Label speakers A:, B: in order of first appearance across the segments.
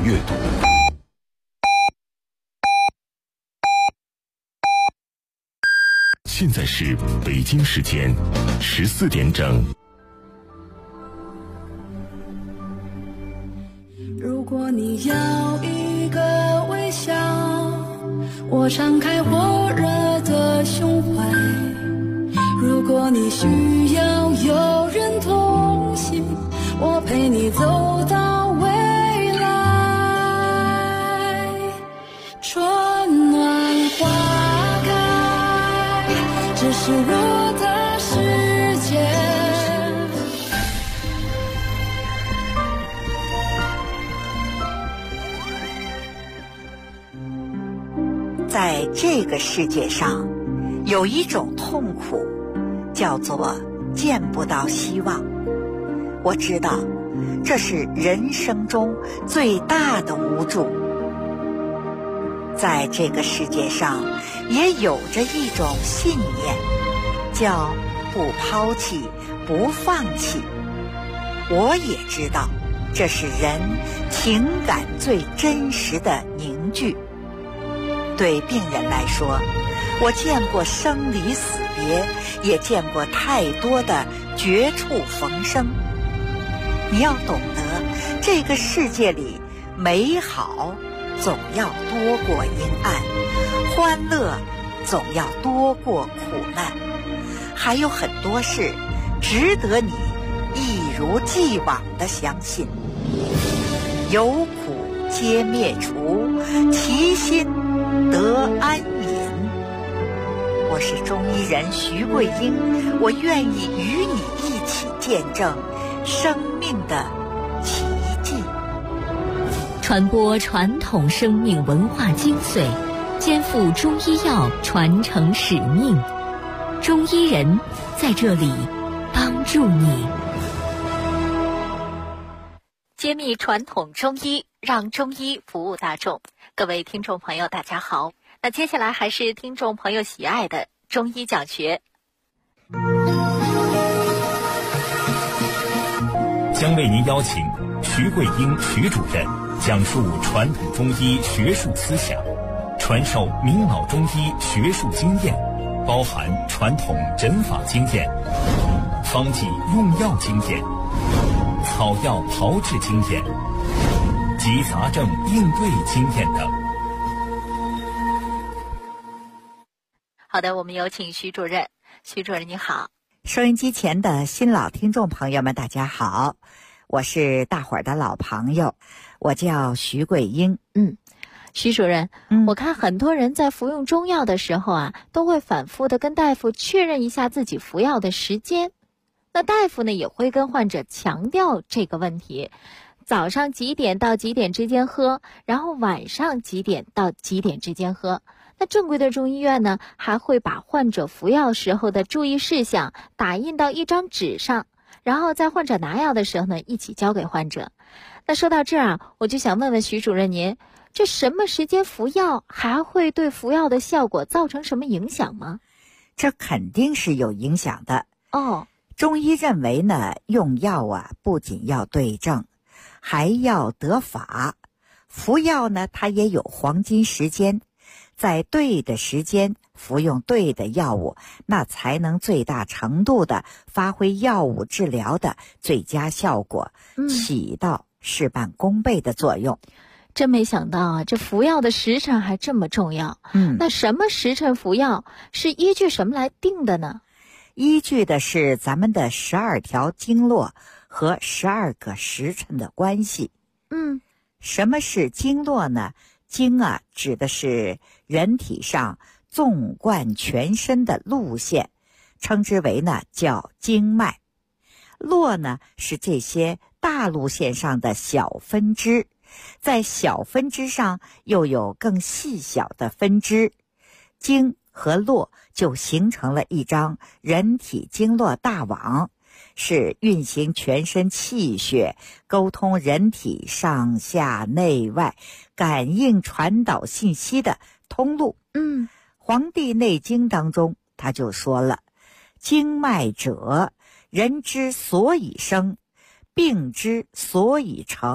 A: 阅读。现在是北京时间14点整。
B: 如果你要一个微笑，我敞开火热的胸怀；如果你需要有人同行，我陪你走到未来。春暖花开，这是我的世界。
C: 在这个世界上，有一种痛苦，叫做见不到希望。我知道，这是人生中最大的无助。在这个世界上，也有着一种信念，叫不抛弃，不放弃。我也知道，这是人情感最真实的凝聚。对病人来说，我见过生离死别，也见过太多的绝处逢生。你要懂得，这个世界里美好总要多过阴暗，欢乐总要多过苦难，还有很多事值得你一如既往地相信。有苦皆灭除，其心得安隐。我是中医人徐桂英，我愿意与你一起见证生命的奇迹，
D: 传播传统生命文化精髓，肩负中医药传承使命。中医人在这里帮助你，揭秘传统中医，让中医服务大众。各位听众朋友大家好，那接下来还是听众朋友喜爱的中医讲学，
E: 将为您邀请徐桂英徐主任讲述传统中医学术思想，传授明老中医学术经验，包含传统诊法经验、方剂用药经验、草药炮制经验及杂症应对经验等。
D: 好的，我们有请徐主任。徐主任你好。
C: 收音机前的新老听众朋友们大家好，我是大伙儿的老朋友，我叫徐桂英。
D: 徐主任，我看很多人在服用中药的时候啊，都会反复的跟大夫确认一下自己服药的时间。那大夫呢也会跟患者强调这个问题，早上几点到几点之间喝，然后晚上几点到几点之间喝。那正规的中医院呢，还会把患者服药时候的注意事项打印到一张纸上，然后在患者拿药的时候呢，一起交给患者。那说到这儿啊，我就想问问徐主任您，这什么时间服药还会对服药的效果造成什么影响吗？
C: 这肯定是有影响的。中医认为呢，用药啊，不仅要对症，还要得法。服药呢，它也有黄金时间，在对的时间服用对的药物，那才能最大程度的发挥药物治疗的最佳效果，起到事半功倍的作用。
D: 真没想到啊，这服药的时辰还这么重要。那什么时辰服药是依据什么来定的呢？
C: 依据的是咱们的12条经络和12个时辰的关系。什么是经络呢？经啊，指的是人体上纵贯全身的路线，称之为呢叫经脉。络呢是这些大路线上的小分支，在小分支上又有更细小的分支，经和络就形成了一张人体经络大网，是运行全身气血，沟通人体上下内外，感应传导信息的通路。黄帝内经当中他就说了，经脉者，人之所以生，病之所以成，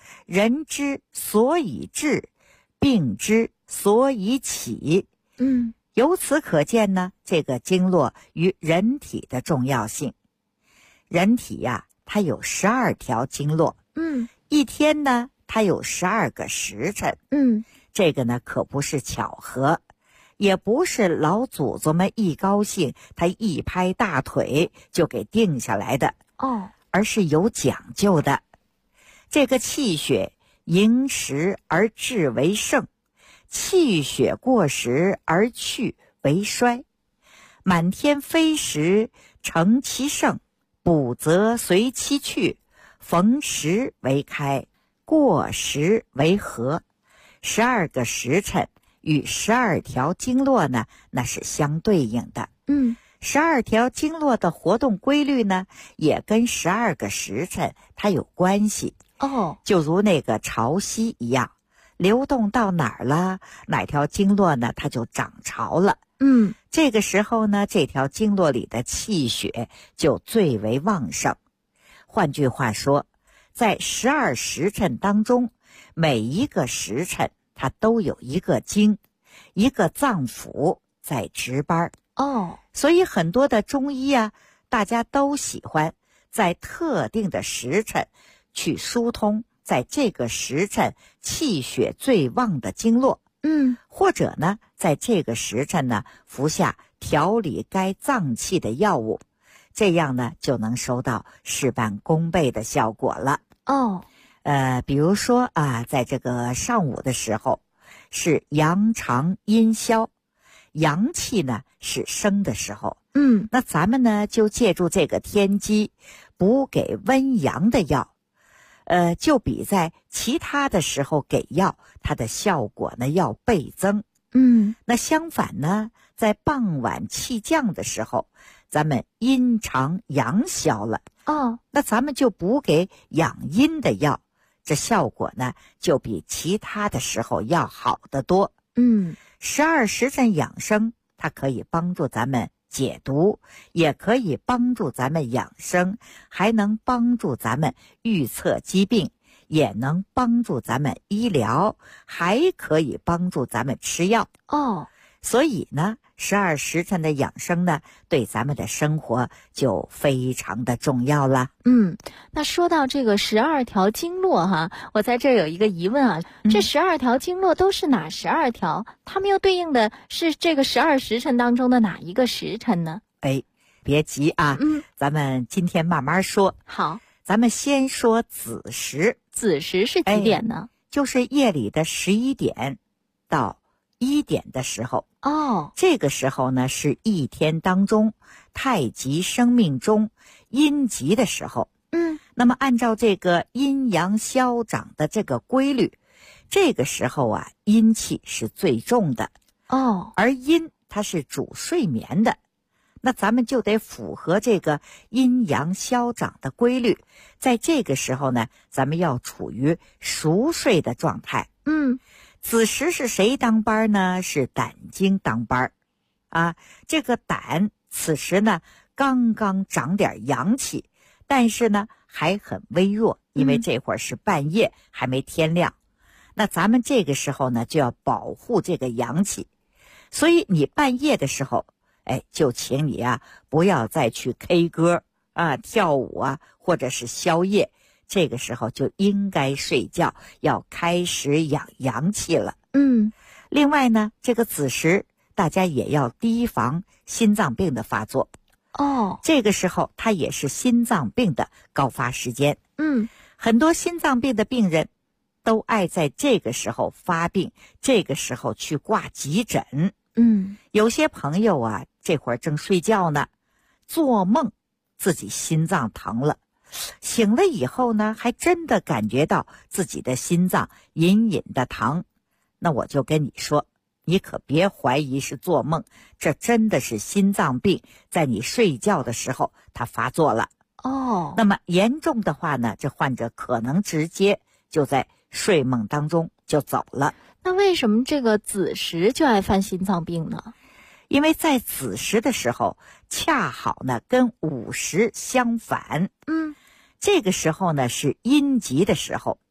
C: 人之所以治，病之所以起。由此可见呢，这个经络与人体的重要性。人体呀，它有12条经络，一天呢，它有12个时辰，这个呢可不是巧合，也不是老祖宗们一高兴，他一拍大腿就给定下来的，而是有讲究的。这个气血盈实而志为盛，气血过实而去为衰。满天飞时成其盛，补则随其去，逢时为开，过时为合。12个时辰与12条经络呢，那是相对应的。12条经络的活动规律呢，也跟12个时辰它有关系。就如那个潮汐一样，流动到哪儿了，哪条经络呢，它就涨潮了。这个时候呢，这条经络里的气血就最为旺盛。换句话说，在12时辰当中，每一个时辰它都有一个经，一个脏腑在值班。所以很多的中医啊，大家都喜欢在特定的时辰去疏通在这个时辰气血最旺的经络，或者呢，在这个时辰呢，服下调理该脏器的药物，这样呢，就能收到事半功倍的效果了。比如说啊，在这个上午的时候，是阳长阴消，阳气呢是生的时候，那咱们呢就借助这个天机，补给温阳的药，就比在其他的时候给药，它的效果呢要倍增。那相反呢，在傍晚气降的时候，咱们阴长阳消了，那咱们就补给养阴的药，这效果呢就比其他的时候要好得多。12时辰养生，它可以帮助咱们解毒，也可以帮助咱们养生，还能帮助咱们预测疾病，也能帮助咱们医疗，还可以帮助咱们吃药。所以呢，12时辰的养生呢，对咱们的生活就非常的重要了。
D: 那说到这个12条经络哈，我在这儿有一个疑问啊，这12条经络都是哪12条？它们又对应的是这个12时辰当中的哪一个时辰呢？
C: 别急啊，咱们今天慢慢说。
D: 好，
C: 咱们先说子时。
D: 子时是几点呢？
C: 就是夜里的11点到1点的时候。这个时候呢，是一天当中太极生命中阴极的时候。那么按照这个阴阳消长的这个规律，这个时候啊，阴气是最重的。而阴它是主睡眠的，那咱们就得符合这个阴阳消长的规律，在这个时候呢，咱们要处于熟睡的状态。子时是谁当班呢？是胆经当班啊。这个胆此时呢刚刚长点阳气，但是呢还很微弱，因为这会儿是半夜，还没天亮。那咱们这个时候呢就要保护这个阳气，所以你半夜的时候，就请你啊不要再去 K 歌啊、跳舞啊，或者是宵夜。这个时候就应该睡觉，要开始养阳气了。另外呢，这个子时大家也要提防心脏病的发作。这个时候它也是心脏病的高发时间。很多心脏病的病人都爱在这个时候发病，这个时候去挂急诊。有些朋友啊，这会儿正睡觉呢，做梦自己心脏疼了，醒了以后呢，还真的感觉到自己的心脏隐隐的疼。那我就跟你说，你可别怀疑是做梦，这真的是心脏病在你睡觉的时候它发作了。那么严重的话呢，这患者可能直接就在睡梦当中就走了。
D: 那为什么这个子时就爱犯心脏病呢？
C: 因为在子时的时候，恰好呢跟午时相反。这个时候呢是阴极的时候，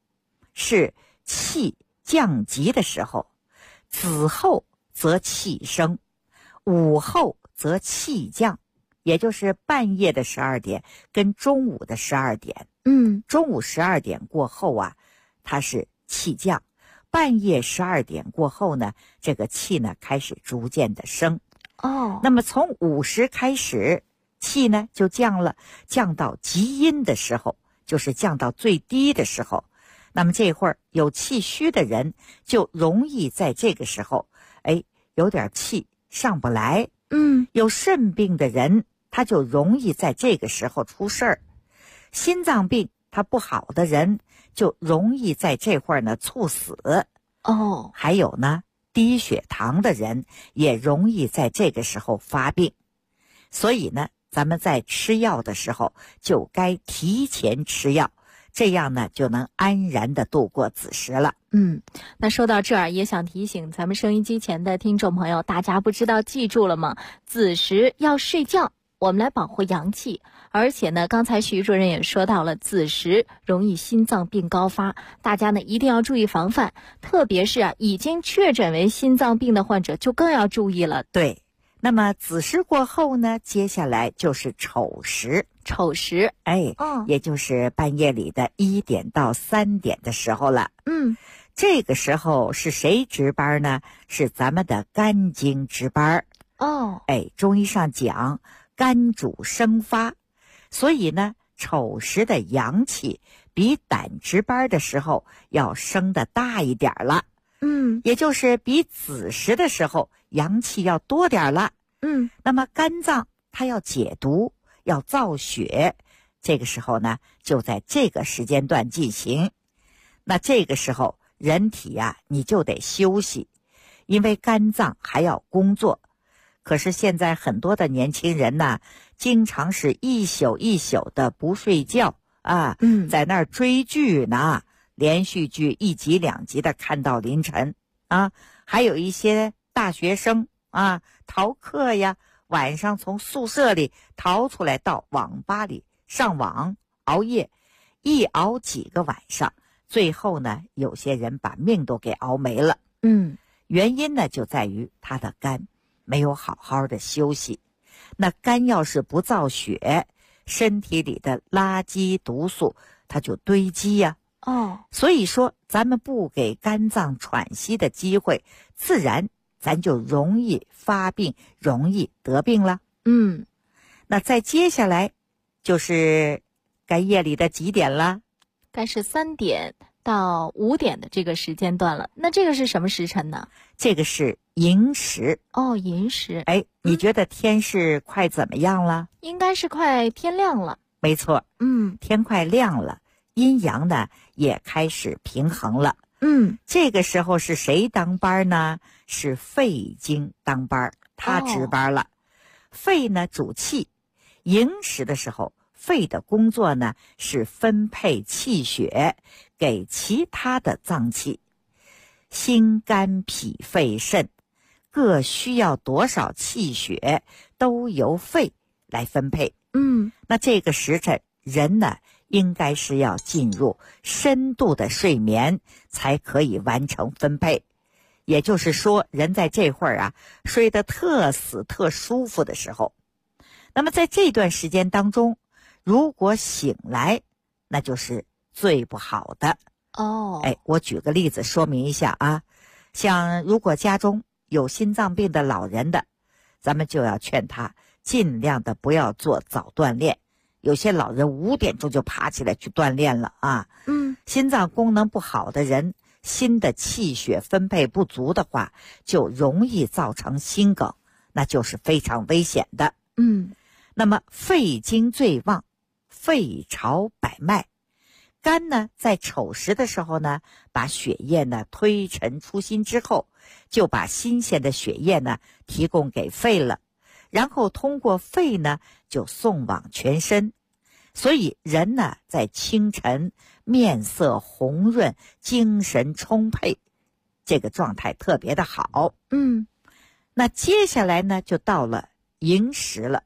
C: 是气降极的时候，子后则气升，午后则气降，也就是半夜的12点跟中午的12点。中午12点过后啊，它是气降，半夜12点过后呢，这个气呢开始逐渐的升。那么从午时开始，气呢就降了，降到极阴的时候，就是降到最低的时候。那么这会儿有气虚的人就容易在这个时候有点气上不来。有肾病的人他就容易在这个时候出事儿。心脏病他不好的人就容易在这会儿呢猝死。还有呢，低血糖的人也容易在这个时候发病。所以呢，咱们在吃药的时候就该提前吃药，这样呢就能安然的度过子时了。
D: 那说到这儿，也想提醒咱们收音机前的听众朋友，大家不知道记住了吗？子时要睡觉，我们来保护阳气。而且呢，刚才徐主任也说到了，子时容易心脏病高发，大家呢一定要注意防范，特别是已经确诊为心脏病的患者就更要注意了。
C: 对，那么子时过后呢，接下来就是丑时。也就是半夜里的1点到3点的时候了。这个时候是谁值班呢？是咱们的肝经值班。中医上讲肝主生发，所以呢，丑时的阳气比胆值班的时候要升得大一点了。也就是比子时的时候阳气要多点了。那么肝脏它要解毒，要造血，这个时候呢就在这个时间段进行。那这个时候人体啊你就得休息，因为肝脏还要工作。可是现在很多的年轻人呢，经常是一宿一宿的不睡觉啊，在那儿追剧呢，连续剧1集2集的看到凌晨啊。还有一些大学生啊，逃课呀，晚上从宿舍里逃出来到网吧里上网熬夜，一熬几个晚上，最后呢有些人把命都给熬没了。原因呢就在于他的肝没有好好的休息。那肝要是不造血，身体里的垃圾毒素它就堆积呀。所以说咱们不给肝脏喘息的机会，自然咱就容易发病，容易得病了。那再接下来就是该夜里的几点了？
D: 该是3点到5点的这个时间段了。那这个是什么时辰呢？
C: 这个是寅时。
D: 寅时。
C: 你觉得天是快怎么样了？
D: 应该是快天亮了。
C: 没错。天快亮了，阴阳呢也开始平衡了。这个时候是谁当班呢？是肺经当班，他值班了。肺呢主气，寅时的时候，肺的工作呢是分配气血给其他的脏器。心肝脾肺肾各需要多少气血，都由肺来分配。那这个时辰人呢应该是要进入深度的睡眠，才可以完成分配。也就是说，人在这会儿啊睡得特死特舒服的时候，那么在这段时间当中，如果醒来，那就是最不好的。我举个例子说明一下啊，像如果家中有心脏病的老人的，咱们就要劝他尽量的不要做早锻炼。有些老人5点钟就爬起来去锻炼了啊。心脏功能不好的人，心的气血分配不足的话，就容易造成心梗，那就是非常危险的。那么肺经最旺，肺朝百脉。肝呢在丑时的时候呢，把血液呢推陈出新之后，就把新鲜的血液呢提供给肺了，然后通过肺呢就送往全身。所以人呢在清晨面色红润，精神充沛，这个状态特别的好。那接下来呢就到了寅时了。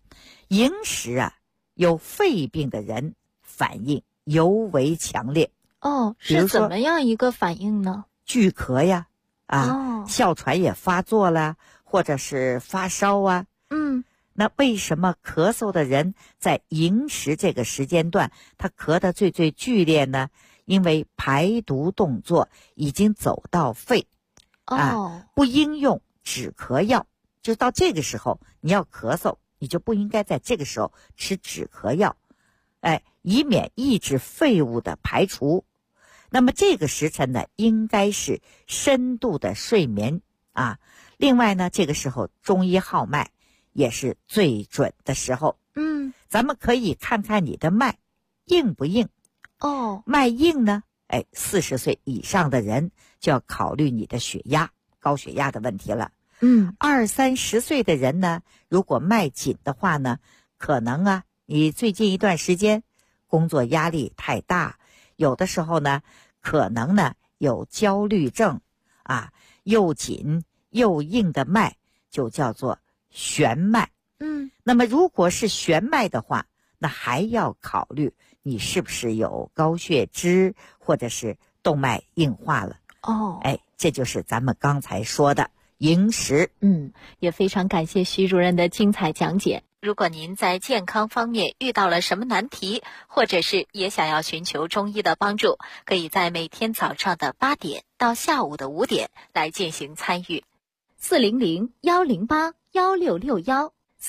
C: 寅时啊，有肺病的人反应尤为强烈。
D: 哦，
C: 比如说
D: 是怎么样一个反应呢？
C: 剧咳呀，哮喘也发作了，或者是发烧啊。那为什么咳嗽的人在寅时这个时间段他咳得最剧烈呢？因为排毒动作已经走到肺，不应用止咳药。就到这个时候你要咳嗽，你就不应该在这个时候吃止咳药，以免抑制废物的排除。那么这个时辰呢，应该是深度的睡眠啊。另外呢，这个时候中医号脉也是最准的时候。咱们可以看看你的脉硬不硬。脉硬呢，40岁以上的人就要考虑你的血压，高血压的问题了。20-30岁的人呢，如果脉紧的话呢，可能你最近一段时间工作压力太大，有的时候呢可能呢有焦虑症又紧又硬的脉就叫做弦脉。那么如果是弦脉的话，那还要考虑你是不是有高血脂或者是动脉硬化了。这就是咱们刚才说的寅时。
D: 也非常感谢徐主任的精彩讲解。如果您在健康方面遇到了什么难题，或者是也想要寻求中医的帮助，可以在每天早上的8点到下午的5点来进行参与。400-108-1661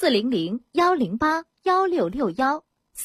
D: 400-108-1661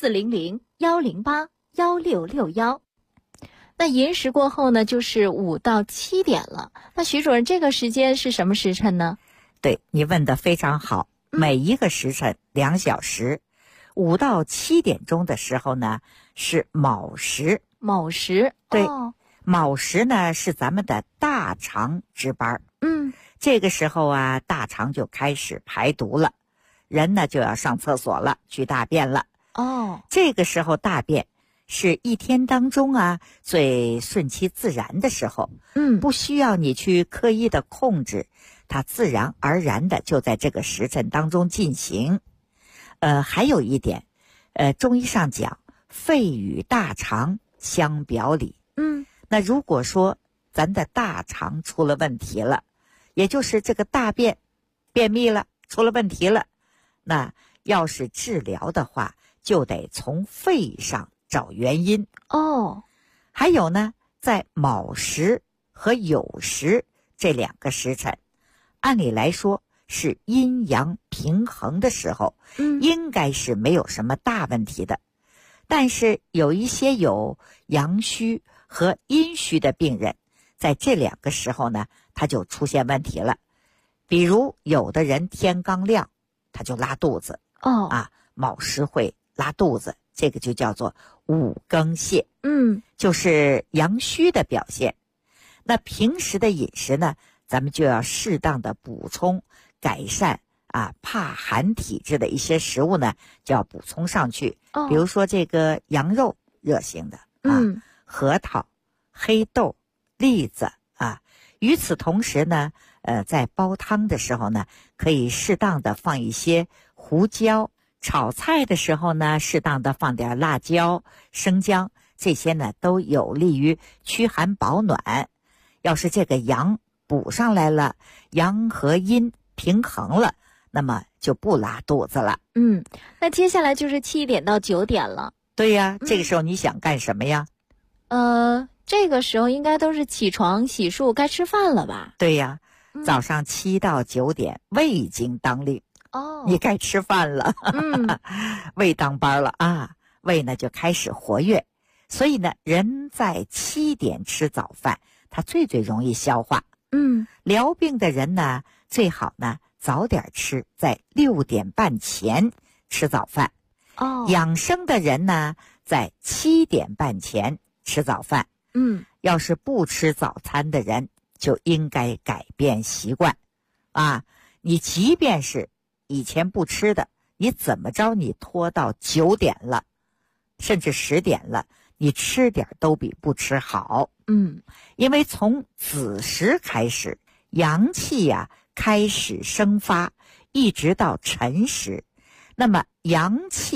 D: 400-108-1661。那寅时过后呢，就是5到7点了。那徐主任，这个时间是什么时辰呢？
C: 对，你问得非常好。每一个时辰2小时，5到7点钟的时候呢是卯时。
D: 卯时，
C: 对，卯时呢是咱们的大肠值班。这个时候大肠就开始排毒了，人呢就要上厕所了，去大便了。这个时候大便是一天当中最顺其自然的时候。不需要你去刻意的控制，它自然而然的就在这个时辰当中进行。还有一点，中医上讲肺与大肠相表里。那如果说咱的大肠出了问题了，也就是这个大便便秘了，出了问题了，那要是治疗的话就得从肺上找原因。还有呢，在卯时和酉时这2个时辰，按理来说是阴阳平衡的时候，应该是没有什么大问题的。但是有一些有阳虚和阴虚的病人，在这2个时候呢，他就出现问题了。比如有的人天刚亮他就拉肚子。卯时会拉肚子，这个就叫做五更泻。就是阳虚的表现。那平时的饮食呢，咱们就要适当的补充改善怕寒体质的一些食物呢，就要补充上去。比如说这个羊肉，热性的核桃、黑豆、栗子与此同时呢，在煲汤的时候呢，可以适当的放一些胡椒，炒菜的时候呢，适当的放点辣椒、生姜，这些呢都有利于驱寒保暖。要是这个阳补上来了，阳和阴平衡了，那么就不拉肚子了。
D: 那接下来就是7点到9点了。
C: 对呀，这个时候你想干什么呀？
D: 这个时候应该都是起床洗漱该吃饭了吧？
C: 对呀，早上7到9点胃经当令。你该吃饭了。胃当班了胃呢就开始活跃。所以呢，人在7点吃早饭，它最容易消化。疗病的人呢，最好呢早点吃，在6点半前吃早饭。养生的人呢，在7点半前吃早饭。要是不吃早餐的人，就应该改变习惯。你即便是以前不吃的，你怎么着你拖到9点了，甚至10点了，你吃点都比不吃好。因为从子时开始，阳气开始生发，一直到辰时。那么阳气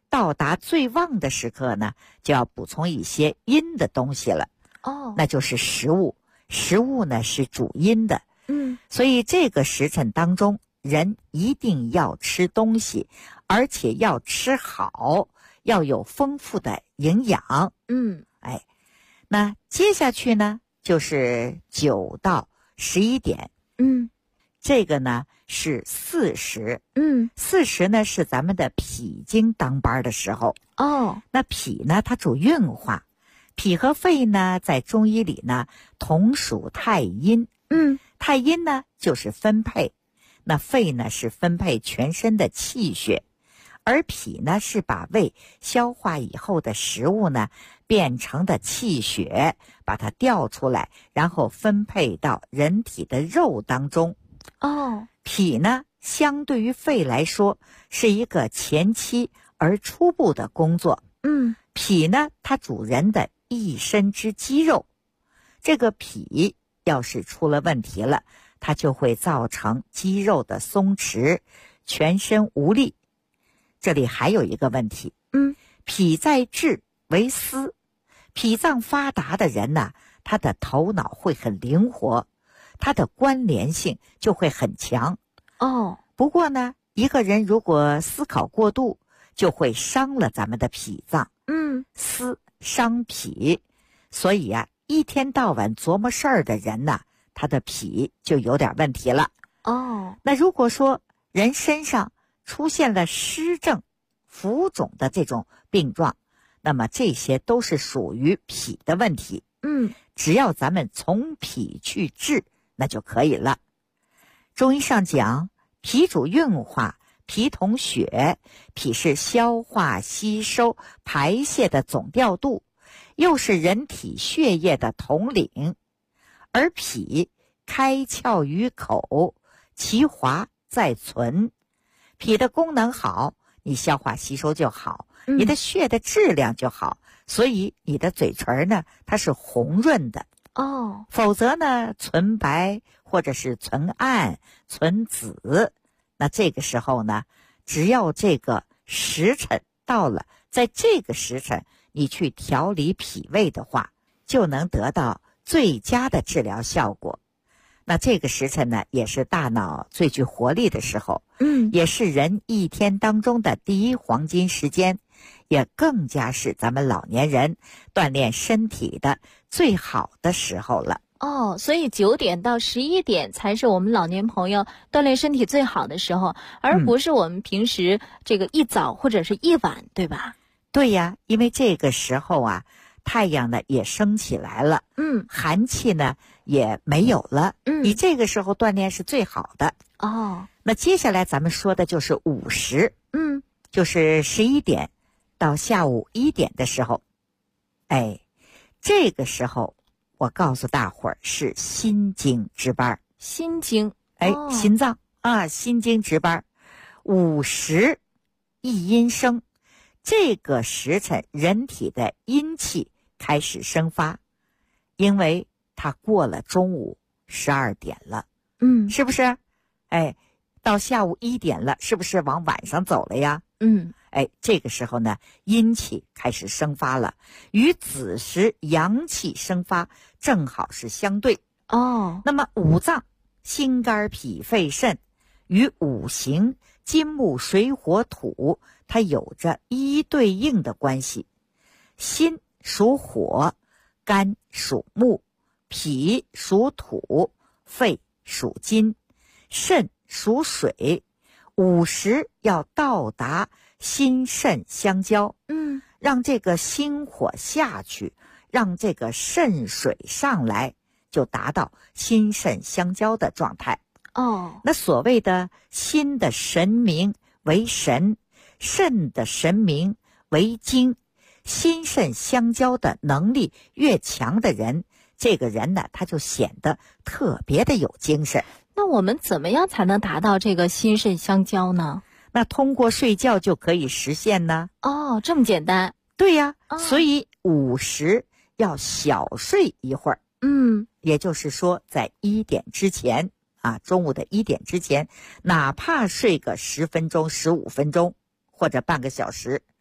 C: 到达最旺的时刻呢，就要补充一些阴的东西了。那就是食物。食物呢是主阴的。所以这个时辰当中，人一定要吃东西，而且要吃好，要有丰富的营养。那接下去呢就是9到11点。这个呢是巳时。巳时呢是咱们的脾经当班的时候。那脾呢它主运化，脾和肺呢在中医里呢同属太阴。太阴呢就是分配，那肺呢是分配全身的气血，而脾呢是把胃消化以后的食物呢变成的气血，把它调出来，然后分配到人体的肉当中。脾呢相对于肺来说是一个前期而初步的工作。脾呢它主人的一身之肌肉，这个脾要是出了问题了，它就会造成肌肉的松弛，全身无力。这里还有一个问题。脾在志为思，脾脏发达的人呢，他的头脑会很灵活，他的关联性就会很强。不过呢，一个人如果思考过度，就会伤了咱们的脾脏。思伤脾，所以啊，一天到晚琢磨事儿的人呢，他的脾就有点问题了。那如果说人身上出现了湿症、浮肿的这种病状，那么这些都是属于脾的问题。只要咱们从脾去治，那就可以了。中医上讲，脾主运化，脾统血，脾是消化、吸收、排泄的总调度，又是人体血液的统领。而脾开窍于口，其华在存。脾的功能好，你消化吸收就好，你的血的质量就好，所以你的嘴唇呢，它是红润的。否则呢，存白或者是存暗、存紫，那这个时候呢，只要这个时辰到了，在这个时辰你去调理脾胃的话，就能得到最佳的治疗效果。那这个时辰呢，也是大脑最具活力的时候，也是人一天当中的第一黄金时间，也更加是咱们老年人锻炼身体的最好的时候了。
D: 所以9点到11点才是我们老年朋友锻炼身体最好的时候，而不是我们平时这个一早或者是一晚，对吧？
C: 对呀，因为这个时候啊，太阳呢也升起来了，寒气呢也没有了，你这个时候锻炼是最好的。那接下来咱们说的就是午时，就是11点到下午1点的时候。这个时候我告诉大伙儿是心经值班。
D: 心经，
C: 心脏啊，心经值班。午时一阴生，这个时辰人体的阴气开始生发，因为它过了中午12点了，是不是？到下午1点了，是不是往晚上走了呀？这个时候呢，阴气开始生发了，与子时阳气生发正好是相对。那么五脏心肝脾肺肾与五行金木水火土，它有着一对应的关系。心属火，肝属木，脾属土，肺属金，肾属水。午时要到达心肾相交，让这个心火下去，让这个肾水上来，就达到心肾相交的状态。那所谓的心的神明为神，肾的神明为精，心肾相交的能力越强的人，这个人呢，他就显得特别的有精神。
D: 那我们怎么样才能达到这个心肾相交呢？
C: 那通过睡觉就可以实现呢。
D: 这么简单。
C: 对呀，所以午时要小睡一会儿。也就是说在1点之前啊，中午的1点之前，哪怕睡个10分钟、15分钟或者半个小时，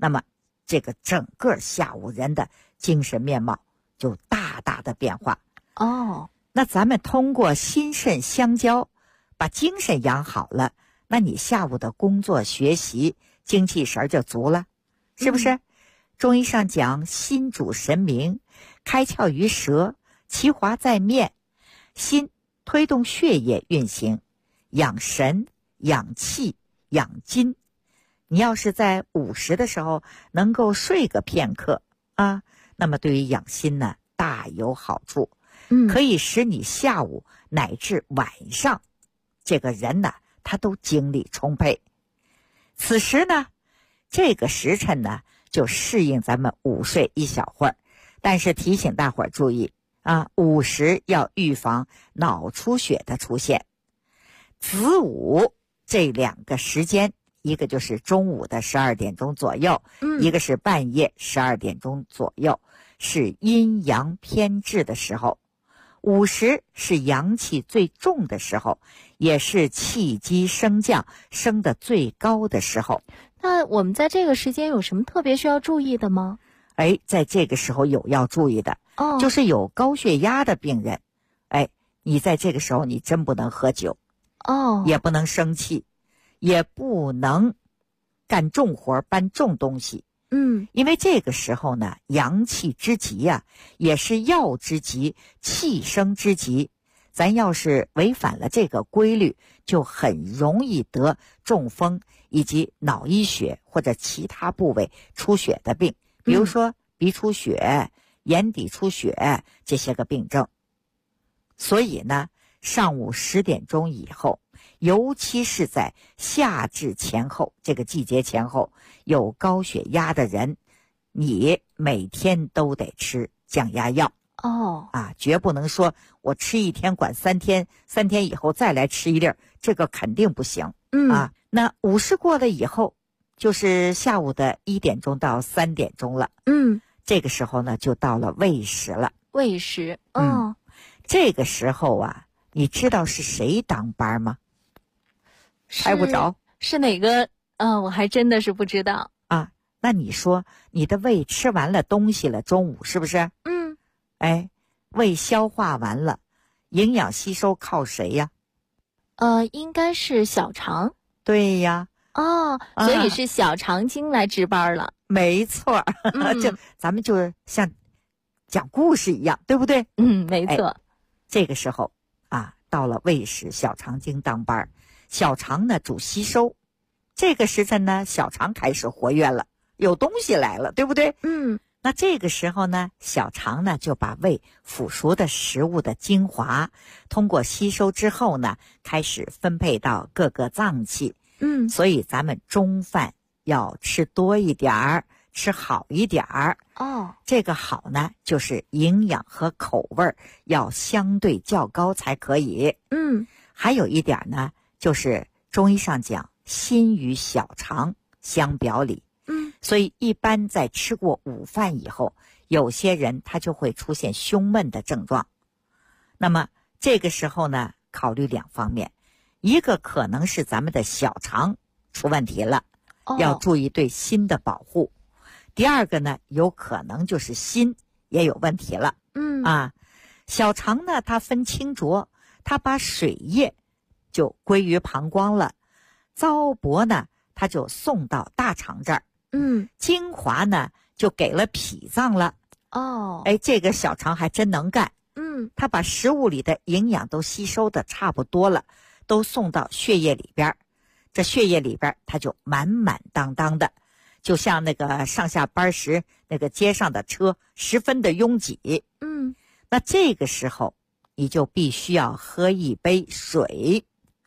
C: 那么这个整个下午人的精神面貌就大大的变化。那咱们通过心肾相交，把精神养好了，那你下午的工作学习精气神就足了，是不是？中医上讲，心主神明，开窍于舌，其华在面。心推动血液运行，养神、养气、养筋。你要是在午时的时候能够睡个片刻啊，那么对于养心呢大有好处。可以使你下午乃至晚上，这个人呢他都精力充沛。此时呢，这个时辰呢就适应咱们午睡一小会儿，但是提醒大伙儿注意啊，午时要预防脑出血的出现。子午这2个时间，一个就是中午的12点钟左右，一个是半夜12点钟左右，是阴阳偏置的时候。午时是阳气最重的时候，也是气机升降升得最高的时候。
D: 那我们在这个时间有什么特别需要注意的吗？
C: 在这个时候有要注意的，就是有高血压的病人，你在这个时候你真不能喝酒，也不能生气，也不能干重活搬重东西。因为这个时候呢，阳气之极啊，也是药之极，气生之极。咱要是违反了这个规律，就很容易得中风以及脑溢血或者其他部位出血的病，比如说鼻出血、眼底出血这些个病症。所以呢，上午10点钟以后，尤其是在夏至前后，这个季节前后，有高血压的人，你每天都得吃降压药。绝不能说我吃1天管3天，3天以后再来吃一粒，这个肯定不行。那午时过了以后，就是下午的1点钟到3点钟了。这个时候呢，就到了未时了。
D: 未时，
C: 这个时候啊，你知道是谁当班吗？猜不着
D: 是哪个？我还真的是不知道
C: 啊。那你说你的胃吃完了东西了，中午是不是？胃消化完了，营养吸收靠谁呀？
D: 应该是小肠。
C: 对呀。
D: 所以是小肠经来值班了。
C: 没错。咱们就像讲故事一样，对不对？
D: 没错。
C: 这个时候啊，到了未时，小肠经当班。小肠呢主吸收，这个时辰呢，小肠开始活跃了，有东西来了，对不对？那这个时候呢，小肠呢就把胃腐熟的食物的精华通过吸收之后呢，开始分配到各个脏器。所以咱们中饭要吃多一点儿，吃好一点儿。这个好呢，就是营养和口味要相对较高才可以。还有一点呢，就是中医上讲心与小肠相表里。所以一般在吃过午饭以后，有些人他就会出现胸闷的症状。那么这个时候呢，考虑2方面，一个可能是咱们的小肠出问题了，要注意对心的保护。第二个呢，有可能就是心也有问题了。小肠呢它分清浊，它把水液就归于膀胱了，糟粕呢它就送到大肠这儿，精华呢就给了脾脏了。这个小肠还真能干。它把食物里的营养都吸收的差不多了，都送到血液里边，这血液里边它就满满当当的，就像那个上下班时那个街上的车十分的拥挤。那这个时候你就必须要喝一杯水。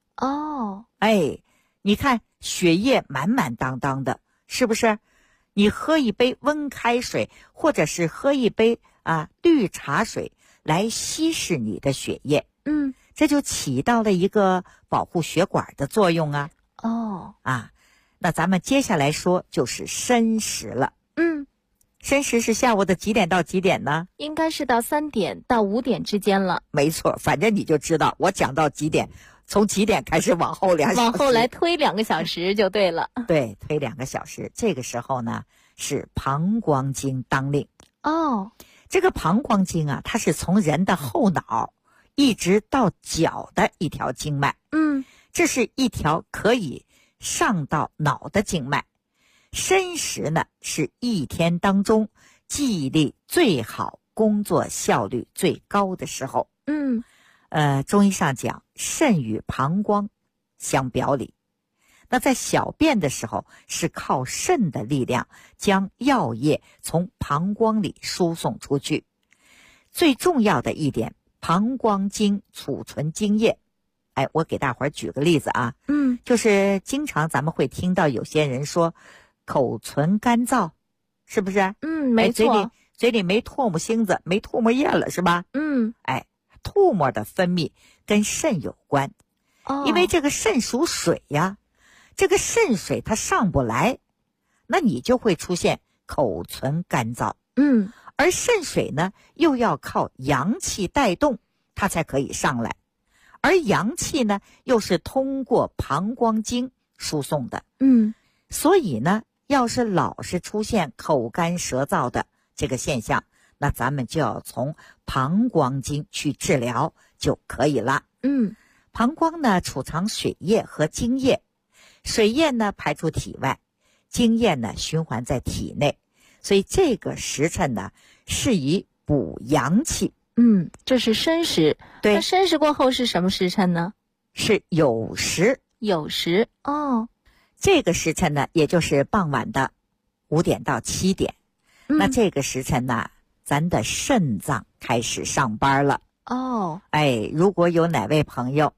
C: 你看血液满满当当的，是不是？你喝一杯温开水，或者是喝一杯绿茶水来稀释你的血液。这就起到了一个保护血管的作用啊。那咱们接下来说就是申时了。申时是下午的几点到几点呢？
D: 应该是到3点到5点之间了。
C: 没错，反正你就知道我讲到几点，从几点开始往后2小时，
D: 往后来推2个小时就对了。
C: 对，推2个小时。这个时候呢， 是膀胱经当令。
D: 哦，
C: 这个膀胱经啊，它是从人的后脑一直到脚的一条经脉。这是一条可以上到脑的经脉。申时呢，是一天当中记忆力最好、工作效率最高的时候。中医上讲，肾与膀胱相表里。那在小便的时候，是靠肾的力量将药液从膀胱里输送出去。最重要的一点，膀胱经储存精液。我给大伙儿举个例子啊，就是经常咱们会听到有些人说口唇干燥，是不是？
D: 没错，
C: 嘴里没唾沫星子，没唾沫液了，是吧？唾沫的分泌跟肾有关。因为这个肾属水呀，这个肾水它上不来，那你就会出现口唇干燥。而肾水呢，又要靠阳气带动，它才可以上来。而阳气呢，又是通过膀胱经输送的。所以呢，要是老是出现口干舌燥的这个现象，那咱们就要从膀胱经去治疗就可以了。膀胱呢，储藏水液和精液，水液呢排出体外，精液呢循环在体内，所以这个时辰呢适宜补阳气。
D: 这是申时。
C: 对，
D: 那申时过后是什么时辰呢？
C: 是酉时。
D: 酉时。
C: 这个时辰呢，也就是傍晚的5点到7点。那这个时辰呢，咱的肾脏开始上班了。如果有哪位朋友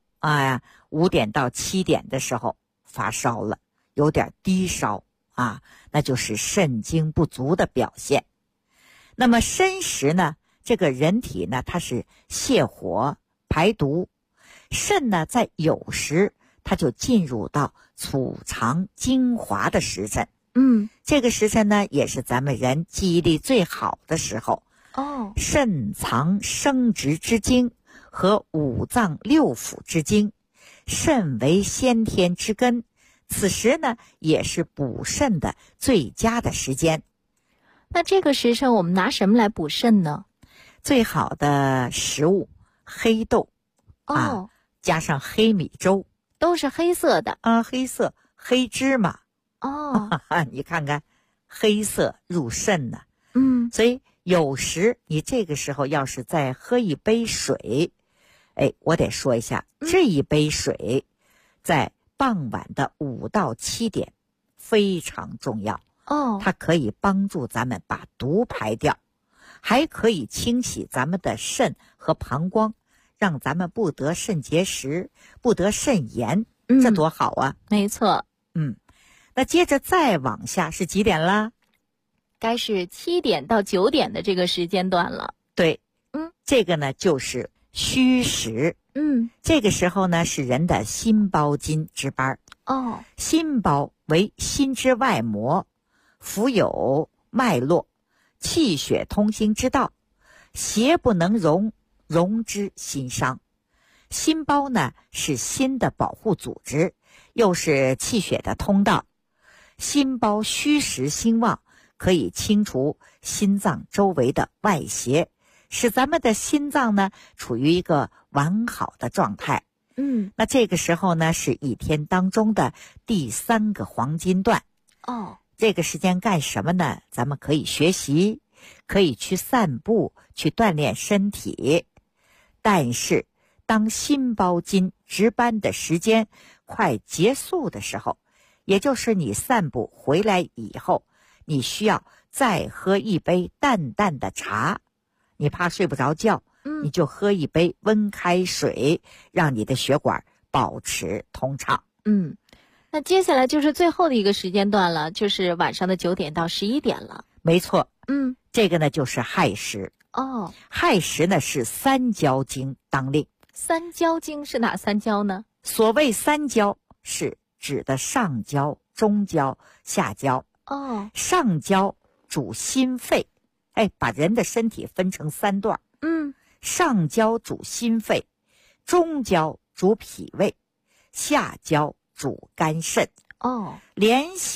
C: 5点到7点的时候发烧了，有点低烧那就是肾精不足的表现。那么申时呢，这个人体呢，它是泻火排毒，肾呢在酉时它就进入到储藏精华的时辰。这个时辰呢，也是咱们人记忆力最好的时候。肾藏生殖之精和五脏六腑之精，肾为先天之根，此时呢也是补肾的最佳的时间。
D: 那这个时辰我们拿什么来补肾呢？
C: 最好的食物黑豆加上黑米粥，
D: 都是黑色的
C: 黑色黑芝麻你看看黑色入肾呢。所以有时你这个时候要是再喝一杯水，我得说一下，这一杯水在傍晚的5到7点非常重要。它可以帮助咱们把毒排掉，还可以清洗咱们的肾和膀胱，让咱们不得肾结石，不得肾炎。这多好啊。
D: 没错。
C: 那接着再往下是几点啦？
D: 该是7点到9点的这个时间段了。
C: 对，这个呢就是戌时。这个时候呢是人的心包经值班。心包为心之外膜，伏有脉络，气血通行之道，邪不能容，容之心伤。心包呢是心的保护组织，又是气血的通道。心包虚实兴旺，可以清除心脏周围的外邪，使咱们的心脏呢处于一个完好的状态。那这个时候呢是一天当中的第3个黄金段。这个时间干什么呢？咱们可以学习，可以去散步，去锻炼身体。但是当心包经值班的时间快结束的时候，也就是你散步回来以后，你需要再喝一杯淡淡的茶。你怕睡不着觉，你就喝一杯温开水，让你的血管保持通畅。
D: 那接下来就是最后的一个时间段了，就是晚上的9点到11点了。
C: 没错。这个呢就是亥时。亥时呢是三焦经当令。
D: 三焦经是哪3焦呢？
C: 所谓三焦是指的上焦、中焦、下焦。上焦主心肺，把人的身体分成3段。上焦主心肺，中焦主脾胃，下焦主肝肾。联系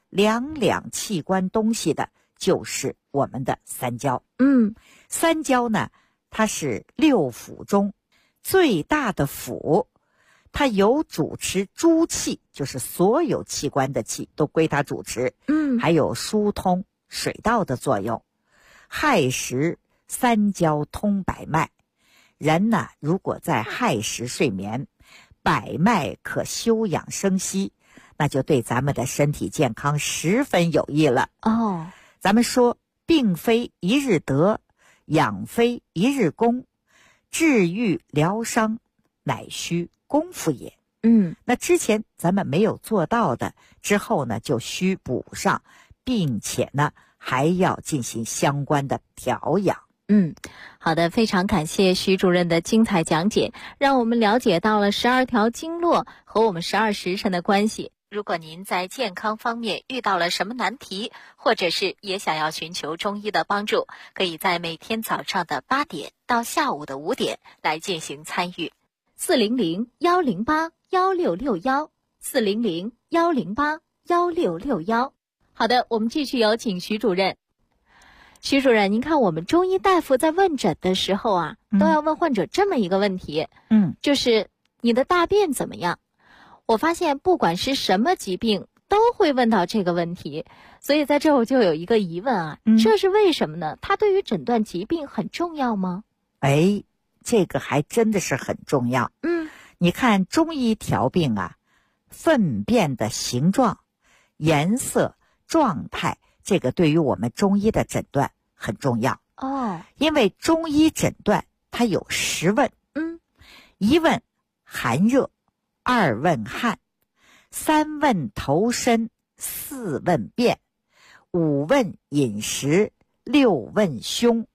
C: 两两器官东西的，就是我们的三焦。三焦呢，它是六腑中最大的腑，它有主持诸气，就是所有器官的气都归它主持。还有疏通水道的作用。亥时三焦通百脉，人呢如果在亥时睡眠，百脉可休养生息，那就对咱们的身体健康十分有益了。咱们说病非一日得，养非一日功，治愈疗伤乃需功夫也。那之前咱们没有做到的，之后呢就需补上，并且呢还要进行相关的调养。
D: 好的，非常感谢徐主任的精彩讲解，让我们了解到了12条经络和我们12时辰的关系。如果您在健康方面遇到了什么难题，或者是也想要寻求中医的帮助，可以在每天早上的8点到下午的5点来进行参与。400-108-1661 400-108-1661。好的，我们继续有请徐主任。徐主任，您看我们中医大夫在问诊的时候啊，都要问患者这么一个问题，就是你的大便怎么样？我发现不管是什么疾病都会问到这个问题，所以在这我就有一个疑问啊，这是为什么呢？它对于诊断疾病很重要吗？
C: 这个还真的是很重要。你看中医调病啊，粪便的形状、颜色、状态，这个对于我们中医的诊断很重要。因为中医诊断它有10问。1问寒热，2问汗，3问头身，4问便，5问饮食，6问胸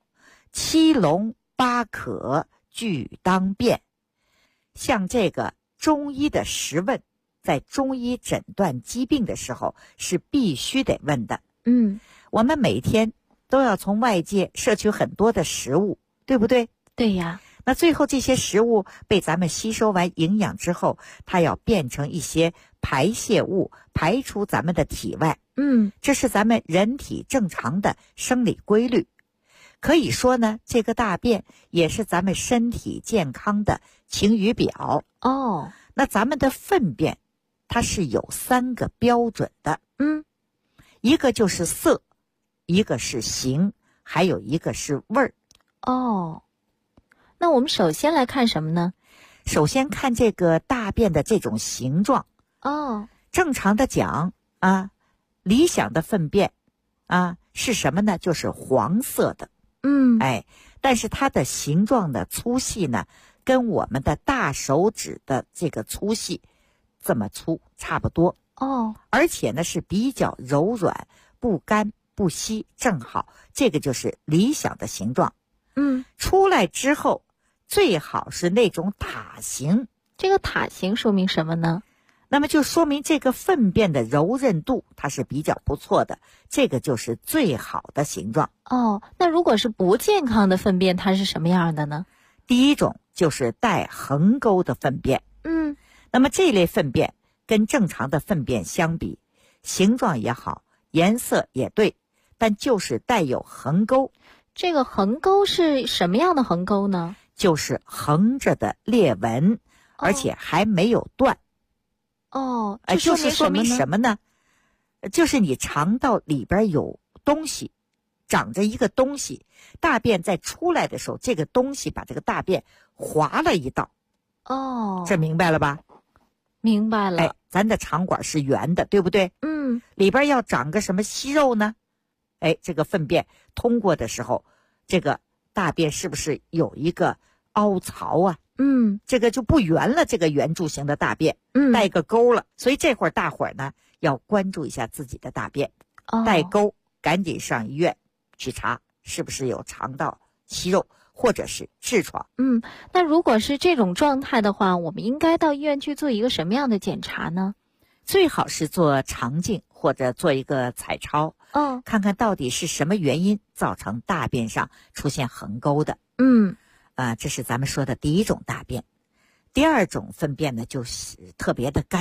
C: ，7聋8渴俱当辨。像这个中医的10问，在中医诊断疾病的时候是必须得问的。我们每天都要从外界摄取很多的食物，对不对？
D: 对呀。
C: 那最后这些食物被咱们吸收完营养之后，它要变成一些排泄物，排出咱们的体外。这是咱们人体正常的生理规律。可以说呢，这个大便也是咱们身体健康的晴雨表。那咱们的粪便它是有3个标准的。一个就是色，一个是形，还有一个是味儿。
D: 那我们首先来看什么呢？
C: 首先看这个大便的这种形状。正常的讲啊，理想的粪便啊是什么呢？就是黄色的。但是它的形状的粗细呢，跟我们的大手指的这个粗细这么粗差不多。而且呢是比较柔软，不干不稀，正好，这个就是理想的形状。出来之后最好是那种塔形。
D: 这个塔形说明什么呢？
C: 那么就说明这个粪便的柔韧度它是比较不错的，这个就是最好的形状。
D: 那如果是不健康的粪便，它是什么样的呢？
C: 第一种就是带横沟的粪便。那么这类粪便跟正常的粪便相比，形状也好，颜色也对，但就是带有横沟。
D: 这个横沟是什么样的横沟呢？
C: 就是横着的裂纹，而且还没有断。就是说明什么呢？就是你肠道里边有东西，长着一个东西，大便在出来的时候，这个东西把这个大便划了一道。这明白了吧？
D: 明白了。
C: 咱的肠管是圆的，对不对？里边要长个什么息肉呢？这个粪便通过的时候，这个大便是不是有一个凹槽啊？这个就不圆了，这个圆柱形的大便带个沟了。所以这会儿大伙儿呢要关注一下自己的大便，带沟赶紧上医院去查是不是有肠道息肉或者是痔疮。
D: 那如果是这种状态的话，我们应该到医院去做一个什么样的检查呢？
C: 最好是做肠镜或者做一个彩超，看看到底是什么原因造成大便上出现横沟的。这是咱们说的第一种大便。第二种粪便呢，就是特别的干，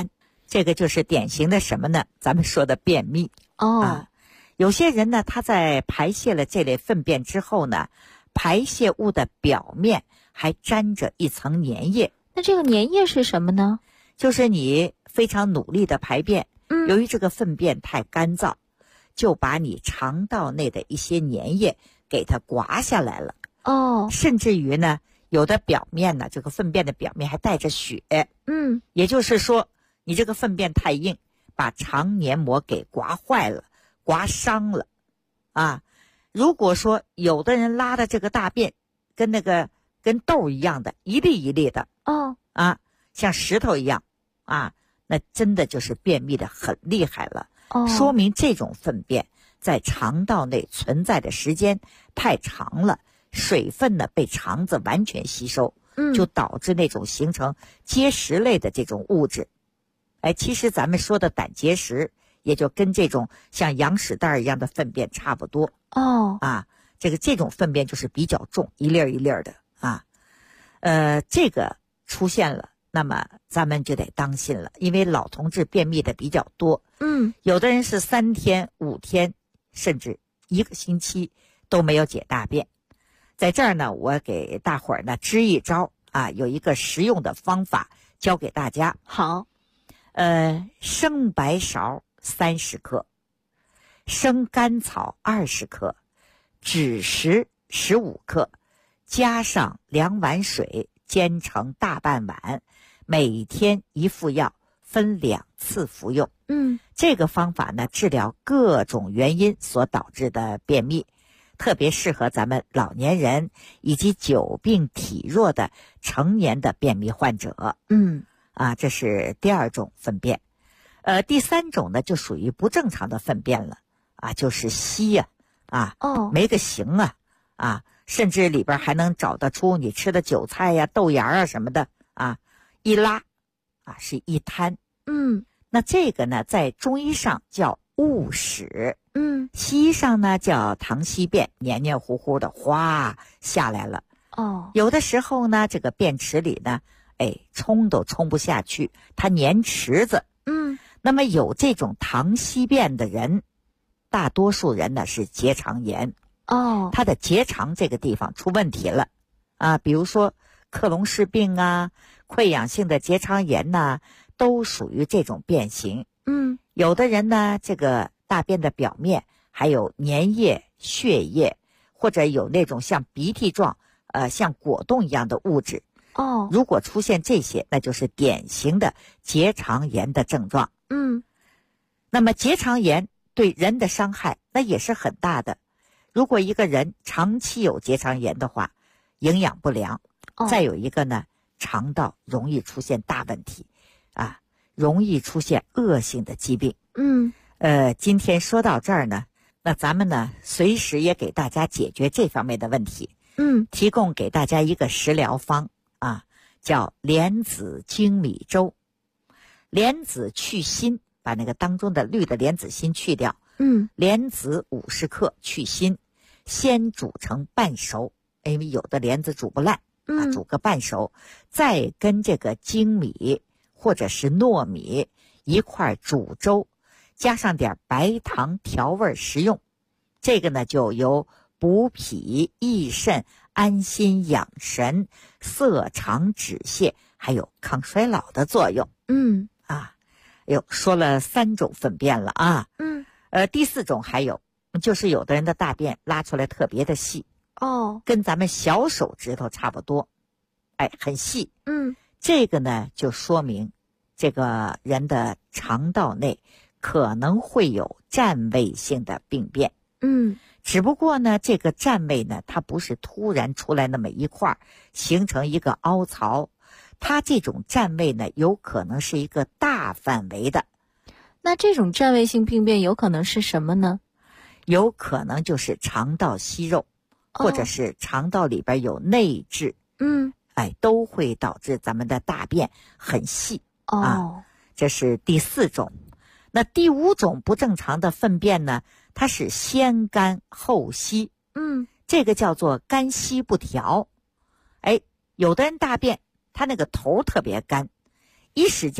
C: 这个就是典型的什么呢？咱们说的便秘。有些人呢，他在排泄了这类粪便之后呢，排泄物的表面还沾着一层粘液。
D: 那这个粘液是什么呢？
C: 就是你非常努力的排便，由于这个粪便太干燥，就把你肠道内的一些粘液给它刮下来了。甚至于呢，有的表面呢，这个粪便的表面还带着血。也就是说，你这个粪便太硬，把肠黏膜给刮坏了，刮伤了啊。如果说有的人拉的这个大便跟豆一样的，一粒一粒的像石头一样啊，那真的就是便秘的很厉害了。说明这种粪便在肠道内存在的时间太长了，水分呢被肠子完全吸收，就导致那种形成结石类的这种物质。其实咱们说的胆结石也就跟这种像羊屎蛋一样的粪便差不多。这种粪便就是比较重，一粒儿一粒儿的啊。这个出现了，那么咱们就得当心了，因为老同志便秘的比较多。有的人是3天、5天，甚至1个星期都没有解大便。在这儿呢，我给大伙儿呢支一招啊，有一个实用的方法教给大家。
D: 好，
C: 生白芍30克，生甘草20克，枳实15克，加上2碗水煎成大半碗，每天1副药，分2次服用。这个方法呢，治疗各种原因所导致的便秘，特别适合咱们老年人以及久病体弱的成年的便秘患者。这是第2种粪便。第3种呢，就属于不正常的粪便了就是稀没个形甚至里边还能找得出你吃的韭菜呀、豆芽什么的一拉是一滩。那这个呢，在中医上叫误屎，西医上呢叫溏稀便，黏黏糊糊的哗下来了。有的时候呢，这个便池里呢，冲都冲不下去，它粘池子。那么有这种溏稀便的人，大多数人呢是结肠炎。他的结肠这个地方出问题了比如说克隆氏病溃疡性的结肠炎都属于这种便型。有的人呢，这个大便的表面还有粘液、血液，或者有那种像鼻涕状像果冻一样的物质。如果出现这些，那就是典型的结肠炎的症状。那么结肠炎对人的伤害那也是很大的。如果一个人长期有结肠炎的话，营养不良，再有一个呢，肠道容易出现大问题容易出现恶性的疾病。今天说到这儿呢，那咱们呢随时也给大家解决这方面的问题。提供给大家一个食疗方叫莲子粳米粥。莲子去心，把那个当中的绿的莲子心去掉。莲子50克去心，先煮成半熟，因为有的莲子煮不烂煮个半熟，再跟这个粳米或者是糯米一块煮粥，加上点白糖调味食用。这个呢就有补脾益肾、安心养神、涩肠止泻，还有抗衰老的作用。说了3种粪便了第4种还有，就是有的人的大便拉出来特别的细跟咱们小手指头差不多很细。这个呢就说明这个人的肠道内可能会有占位性的病变。只不过呢，这个占位呢，它不是突然出来那么一块形成一个凹槽，它这种占位呢，有可能是一个大范围的。
D: 那这种占位性病变有可能是什么呢？
C: 有可能就是肠道息肉，或者是肠道里边有内痔。都会导致咱们的大便很细这是第4种。那第5种不正常的粪便呢，它是先干后稀。这个叫做干稀不调。有的人大便他那个头特别干，一使劲儿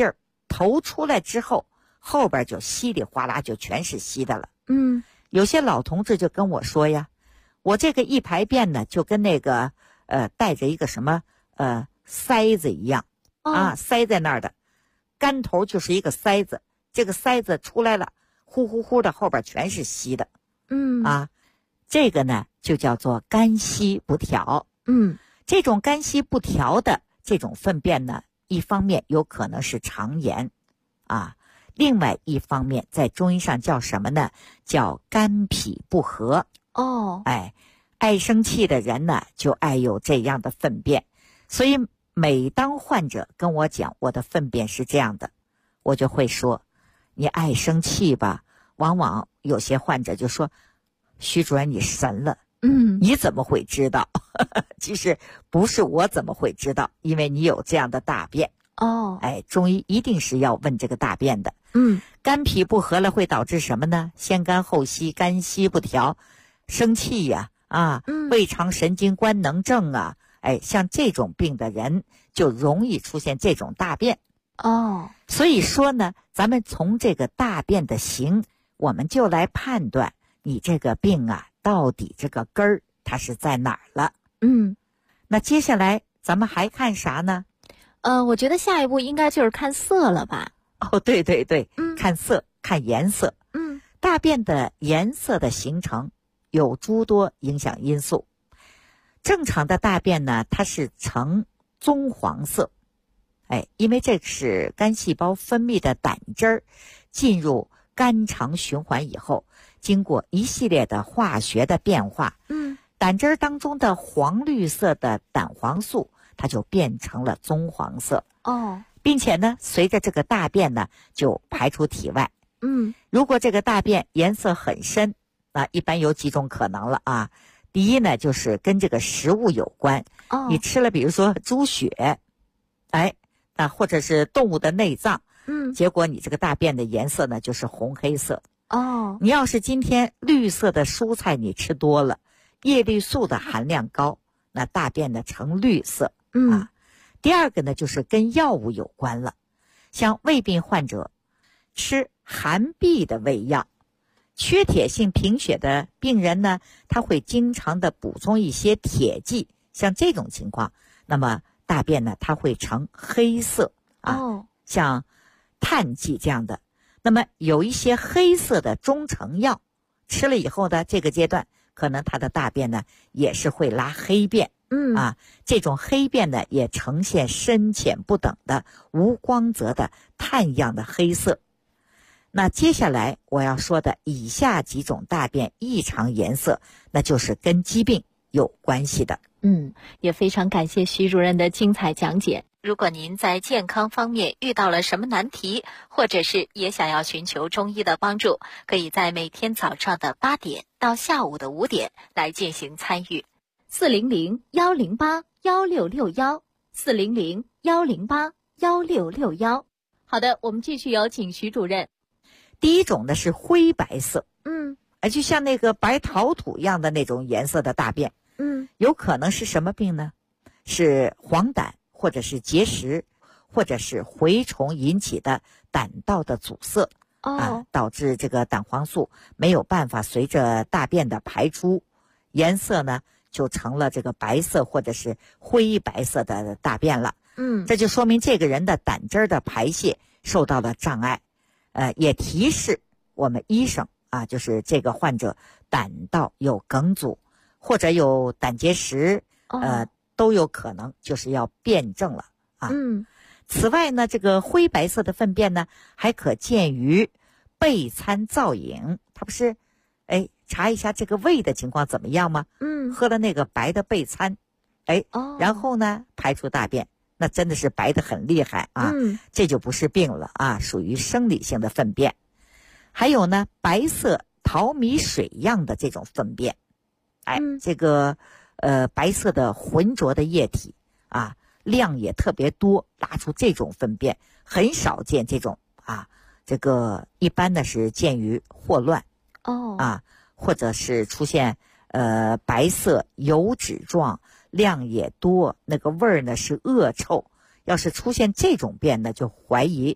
C: 头出来之后，后边就稀里哗啦就全是稀的了。有些老同志就跟我说呀，我这个一排便呢，就跟那个带着一个什么塞子一样塞在那儿的，干头就是一个塞子，这个塞子出来了，呼呼呼的后边全是稀的。这个呢就叫做干稀不调。这种干稀不调的这种粪便呢，一方面有可能是肠炎另外一方面在中医上叫什么呢？叫肝脾不和。爱生气的人呢就爱有这样的粪便，所以每当患者跟我讲我的粪便是这样的，我就会说你爱生气吧。往往有些患者就说，徐主任你神了，你怎么会知道？其实不是我怎么会知道，因为你有这样的大便。中医一定是要问这个大便的。肝脾不和了会导致什么呢？先干后稀，肝稀不调，生气呀胃肠神经官能症像这种病的人就容易出现这种大便。所以说呢，咱们从这个大便的形，我们就来判断你这个病到底这个根儿它是在哪儿了。那接下来咱们还看啥呢？
D: 我觉得下一步应该就是看色了吧？
C: 对对对，看色，看颜色。大便的颜色的形成有诸多影响因素。正常的大便呢，它是呈棕黄色，因为这是肝细胞分泌的胆汁儿进入肝肠循环以后，经过一系列的化学的变化，胆汁儿当中的黄绿色的胆黄素它就变成了棕黄色。并且呢，随着这个大便呢就排出体外。如果这个大便颜色很深，一般有几种可能了第一呢，就是跟这个食物有关。你吃了比如说猪血，或者是动物的内脏，结果你这个大便的颜色呢就是红黑色。你要是今天绿色的蔬菜你吃多了，叶绿素的含量高，那大便呢呈绿色。第二个呢就是跟药物有关了，像胃病患者吃含闭的胃药，缺铁性贫血的病人呢，他会经常的补充一些铁剂，像这种情况，那么大便呢它会呈黑色像碳剂这样的。那么有一些黑色的中成药吃了以后的这个阶段，可能他的大便呢也是会拉黑便。这种黑便呢也呈现深浅不等的无光泽的碳样的黑色。那接下来我要说的以下几种大便异常颜色，那就是跟疾病有关系的。
D: 也非常感谢徐主任的精彩讲解。如果您在健康方面遇到了什么难题，或者是也想要寻求中医的帮助，可以在每天早上的8点到下午的5点来进行参与。400-108-1661，400-108-1661。好的，我们继续有请徐主任。
C: 第一种呢是灰白色，就像那个白陶土一样的那种颜色的大便，有可能是什么病呢？是黄疸，或者是结石，或者是蛔虫引起的胆道的阻塞，导致这个胆黄素没有办法随着大便的排出，颜色呢就成了这个白色或者是灰白色的大便了。这就说明这个人的胆汁的排泄受到了障碍，也提示我们医生就是这个患者胆道有梗阻或者有胆结石，都有可能就是要辩证了此外呢，这个灰白色的粪便呢还可见于备餐造饮，它不是查一下这个胃的情况怎么样吗？喝了那个白的备餐，然后呢排出大便，那真的是白的很厉害这就不是病了属于生理性的粪便。还有呢，白色淘米水样的这种粪便，这个白色的浑浊的液体量也特别多，拉出这种粪便很少见。这种这个一般呢是见于霍乱或者是出现白色油脂状，量也多，那个味儿呢是恶臭。要是出现这种便呢，就怀疑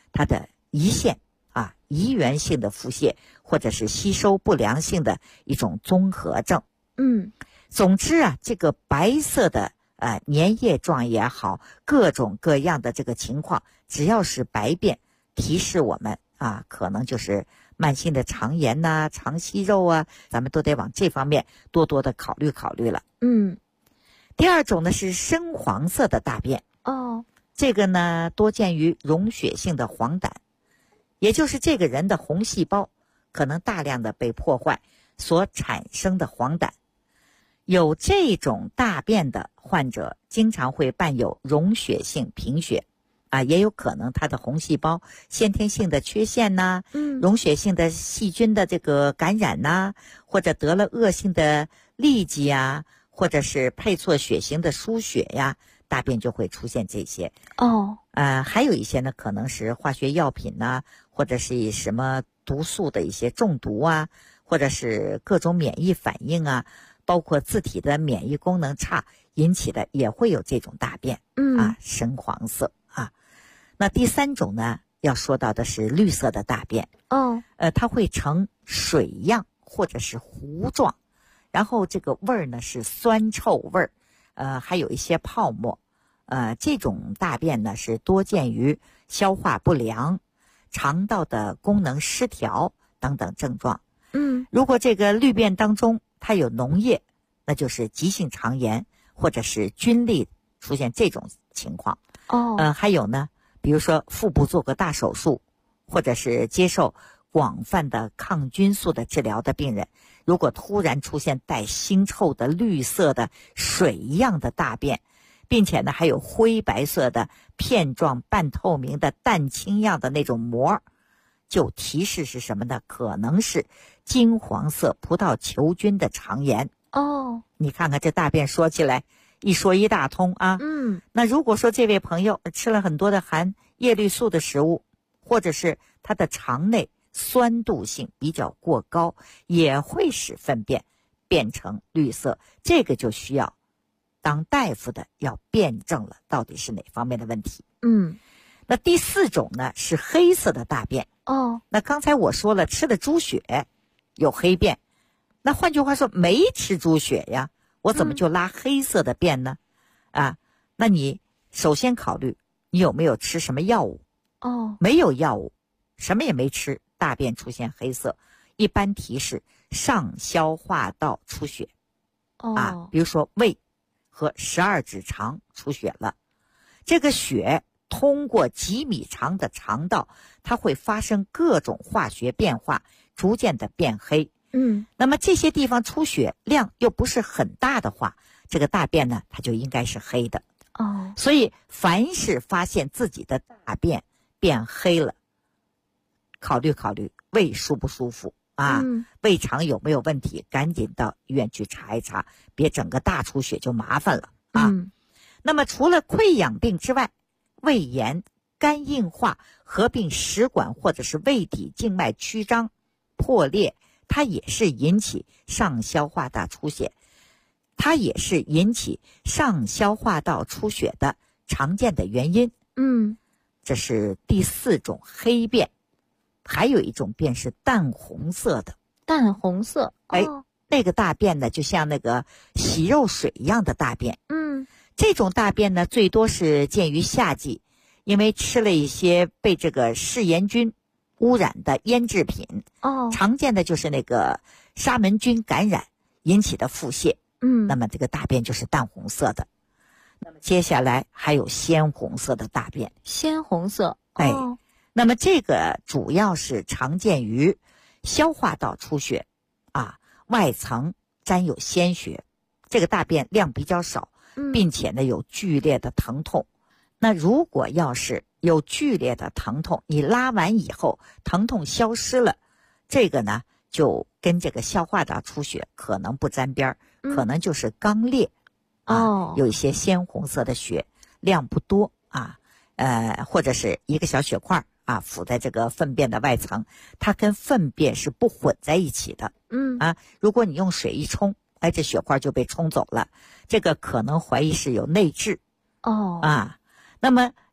C: 它的胰腺胰源性的腹泻，或者是吸收不良性的一种综合症。总之这个白色的粘液状也好，各种各样的这个情况，只要是白便，提示我们可能就是慢性的肠炎肠息肉咱们都得往这方面多多的考虑考虑了。第二种呢是深黄色的大便。这个呢多见于溶血性的黄疸，也就是这个人的红细胞可能大量的被破坏所产生的黄疸。有这种大便的患者经常会伴有溶血性贫血也有可能他的红细胞先天性的缺陷溶血性的细菌的这个感染或者得了恶性的痢疾或者是配错血型的输血大便就会出现这些。还有一些呢可能是化学药品或者是以什么毒素的一些中毒或者是各种免疫反应包括自体的免疫功能差引起的，也会有这种大便深黄色那第三种呢要说到的是绿色的大便。它会呈水样或者是糊状，然后这个味儿呢是酸臭味儿，还有一些泡沫。这种大便呢是多见于消化不良、肠道的功能失调等等症状。如果这个绿便当中它有脓液，那就是急性肠炎或者是菌粒出现这种情况。还有呢，比如说腹部做个大手术，或者是接受广泛的抗菌素的治疗的病人，如果突然出现带腥臭的绿色的水一样的大便，并且呢还有灰白色的片状半透明的蛋清样的那种膜，就提示是什么呢？可能是金黄色葡萄球菌的肠炎。你看看这大便说起来一说一大通那如果说这位朋友吃了很多的含叶绿素的食物，或者是他的肠内酸度性比较过高，也会使粪便变成绿色。这个就需要当大夫的要辩证了，到底是哪方面的问题。那第四种呢是黑色的大便。那刚才我说了吃了猪血有黑便，那换句话说没吃猪血呀，我怎么就拉黑色的便呢？那你首先考虑你有没有吃什么药物。没有药物，什么也没吃，大便出现黑色，一般提示上消化道出血比如说胃和12指肠出血了。这个血通过几米长的肠道，它会发生各种化学变化，逐渐的变黑。那么这些地方出血量又不是很大的话，这个大便呢它就应该是黑的。所以凡是发现自己的大便变黑了，考虑考虑胃舒不舒服胃肠有没有问题，赶紧到医院去查一查，别整个大出血就麻烦了那么除了溃疡病之外，胃炎、肝硬化合并食管或者是胃底静脉曲张破裂，它也是引起上消化道出血，它也是引起上消化道出血的常见的原因。这是第四种黑便。还有一种便是淡红色的。
D: 淡红色。
C: 那个大便呢就像那个洗肉水一样的大便。这种大便呢最多是见于夏季，因为吃了一些被这个嗜盐菌污染的腌制品。常见的就是那个沙门菌感染引起的腹泻。那么这个大便就是淡红色的。那么接下来还有鲜红色的大便。
D: 鲜红色。
C: 那么这个主要是常见于消化道出血外层沾有鲜血，这个大便量比较少，并且呢有剧烈的疼痛。那如果要是有剧烈的疼痛，你拉完以后疼痛消失了，这个呢就跟这个消化道出血可能不沾边可能就是肛裂有一些鲜红色的血，量不多或者是一个小血块附在这个粪便的外层，它跟粪便是不混在一起的。如果你用水一冲，这血块就被冲走了，这个可能怀疑是有内痔。那么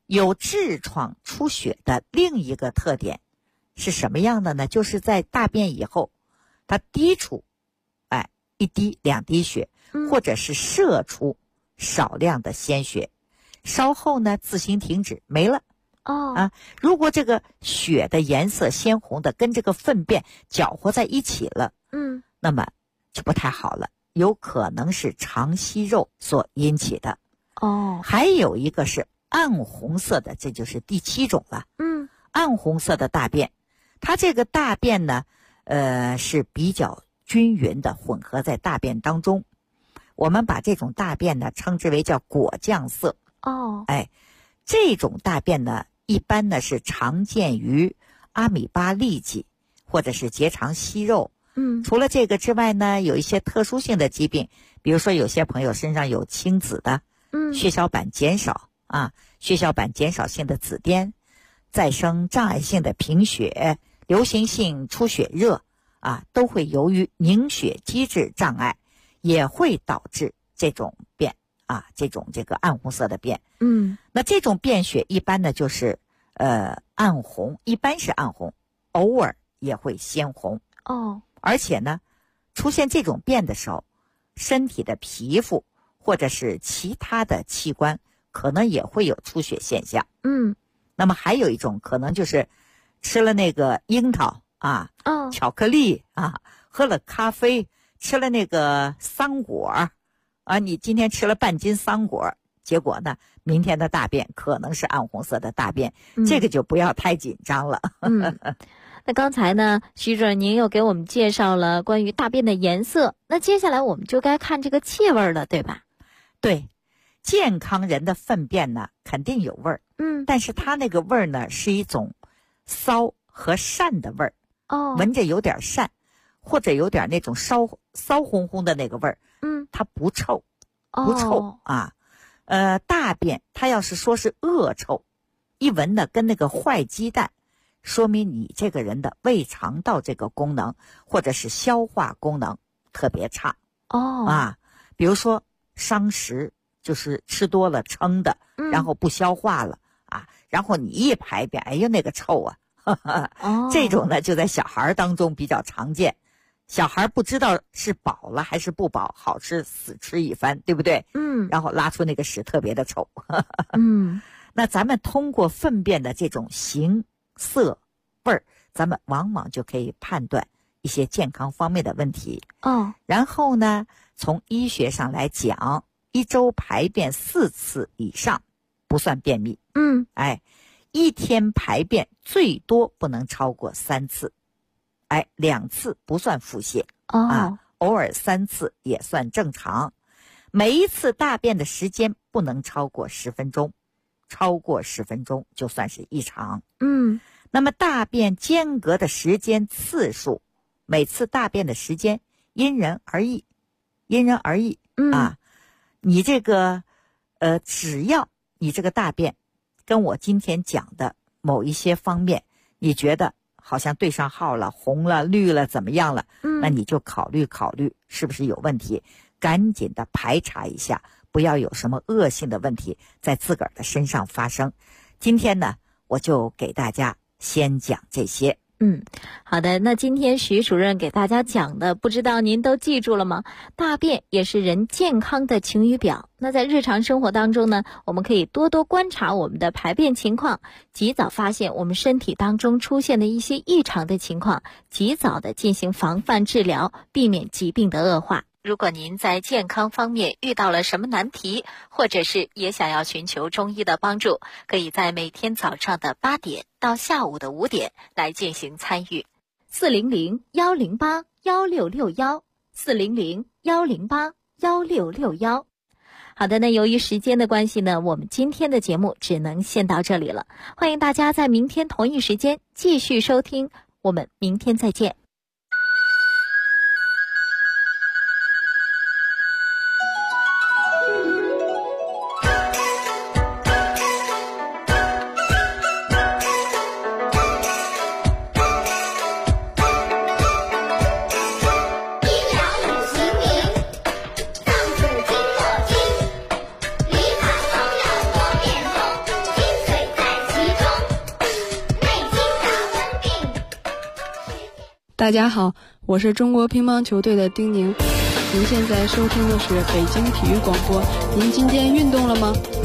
C: 有痔疮出血的另一个特点是什么样的呢？就是在大便以后，它滴出1滴2滴血，或者是射出少量的鲜血，稍后呢自行停止，没了。如果这个血的颜色鲜红的跟这个粪便搅和在一起了，那么就不太好了，有可能是肠息肉所引起的。还有一个是暗红色的，这就是第7种了。暗红色的大便，它这个大便呢，是比较均匀的混合在大便当中。我们把这种大便呢称之为叫果酱色。这种大便呢一般呢是常见于阿米巴痢疾或者是结肠息肉。除了这个之外呢，有一些特殊性的疾病，比如说有些朋友身上有青紫的，血小板减少血小板减少性的紫癜，再生障碍性的贫血，流行性出血热都会由于凝血机制障碍，也会导致这种便这个暗红色的便。那这种便血一般呢就是暗红，一般是暗红，偶尔也会鲜红。而且呢，出现这种便的时候，身体的皮肤或者是其他的器官可能也会有出血现象。那么还有一种可能就是吃了那个樱桃巧克力喝了咖啡，吃了那个桑果你今天吃了半斤桑果，结果呢明天的大便可能是暗红色的大便，这个就不要太紧张了。
D: 那刚才呢，徐主任您又给我们介绍了关于大便的颜色，那接下来我们就该看这个气味了，对吧？
C: 对，健康人的粪便呢肯定有味儿，但是它那个味儿呢是一种骚和膻的味儿。闻着有点膻，或者有点那种骚烘烘的那个味儿。它不臭，大便它要是说是恶臭，一闻呢跟那个坏鸡蛋，说明你这个人的胃肠道这个功能或者是消化功能特别差。比如说伤食，就是吃多了撑的，然后不消化了然后你一排便，哎呀那个臭这种呢就在小孩当中比较常见。小孩不知道是饱了还是不饱，好吃死吃一番，对不对？然后拉出那个屎特别的臭。那咱们通过粪便的这种形色味儿，咱们往往就可以判断一些健康方面的问题。然后呢，从医学上来讲，1周排便4次以上不算便秘。1天排便最多不能超过3次。2次不算腹泻。偶尔3次也算正常。每一次大便的时间不能超过10分钟，超过10分钟就算是异常。那么大便间隔的时间次数，每次大便的时间因人而异。你这个只要你这个大便跟我今天讲的某一些方面，你觉得好像对上号了，红了绿了怎么样了，那你就考虑是不是有问题，赶紧的排查一下，不要有什么恶性的问题在自个儿的身上发生。今天呢我就给大家先讲这些。
D: 好的，那今天徐主任给大家讲的，不知道您都记住了吗？大便也是人健康的晴雨表。那在日常生活当中呢，我们可以多多观察我们的排便情况，及早发现我们身体当中出现的一些异常的情况，及早的进行防范治疗，避免疾病的恶化。如果您在健康方面遇到了什么难题，或者是也想要寻求中医的帮助，可以在每天早上的8点到下午的5点来进行参与。400-108-1661 400-108-1661。好的，那由于时间的关系呢，我们今天的节目只能先到这里了。欢迎大家在明天同一时间继续收听，我们明天再见。
F: 精髓大家好，我是中国乒乓球队的丁宁。您现在收听的是北京体育广播。您今天运动了吗？